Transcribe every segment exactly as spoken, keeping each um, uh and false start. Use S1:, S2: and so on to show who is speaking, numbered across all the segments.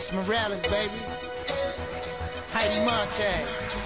S1: Miss Morales, baby. Heidi Montag.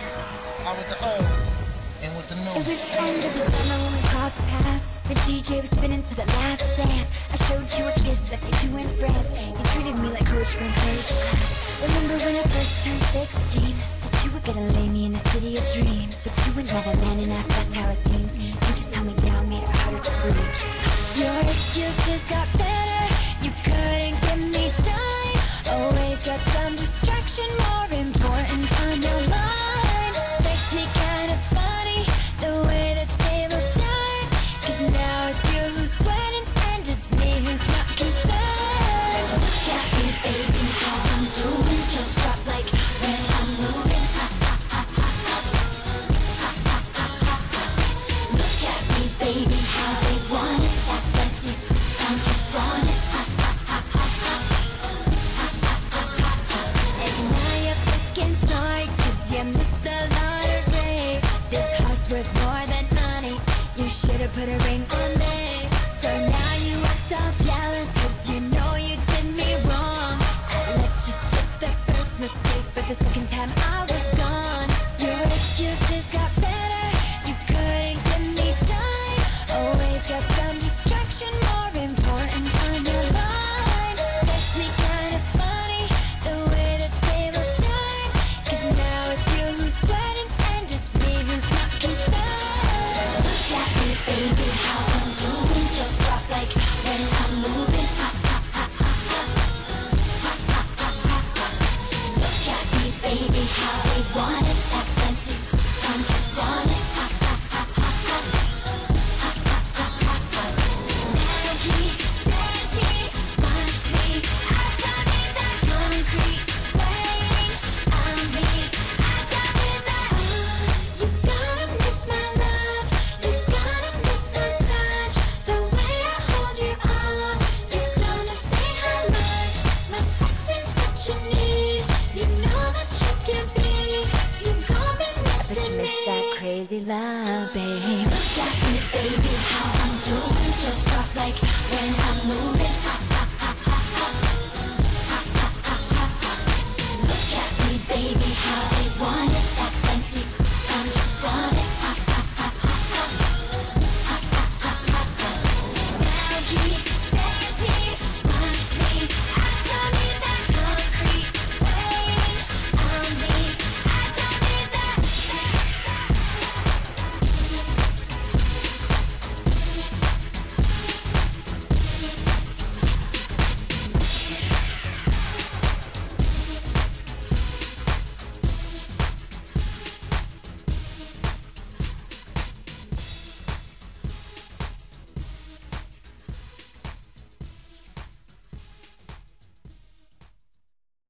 S1: Out with the O and with the new.
S2: It was the end of the summer when we crossed paths. The D J was spinning to the last dance. I showed you a kiss like they do in France. You treated me like coach when first class. Remember when I first turned sixteen? Said you were gonna lay me in the city of dreams. Said you would never land enough, that's how it seems. You just held me down, made it harder to breathe. Your excuses got better. You couldn't give me time. Always got some distraction more important on your mind. Strikes me kinda funny the way the tables turn. Cause now it's you who's sweating and it's me who's not concerned. Look at me baby, how I'm doing. Just drop like when I'm moving. Ha, ha, ha, ha, ha. Ha, ha, ha, ha, ha. Look at me baby, how they want it. That fancy, I'm just on it. Ha, ha, ha, ha, ha. Ha, ha, ha, ha, ha. And now you're freaking sorry cause you missed the lottery. This heart's worth more than money. You should've put a ring on me. So now you act all jealous cause you know you did me wrong. I let you slip the first mistake, but the second time I was gone. Your excuses got better. You couldn't give me time. Always got some distraction more important on your mind. Strikes me kinda funny the way the tables turn. Cause now it's you who's sweating and it's me who's not concerned. Look at me baby, how I'm doing. Just drop like when I'm moving. Ha, ha, ha, ha, ha. Ha, ha, ha, ha, ha. Look at me baby, how they want it. That fancy, I'm just on it. Ha, ha, ha, ha, ha. Ha, ha, ha, ha, ha. Now he says he wants me. I got it that concrete way. I'm me. I got it that uh, you gotta miss my love. You gotta miss my touch. The way I hold you up. You're gonna say how much my sex is what you need. You know that you can be. You gon' be missing me. I bet you miss that crazy love, babe.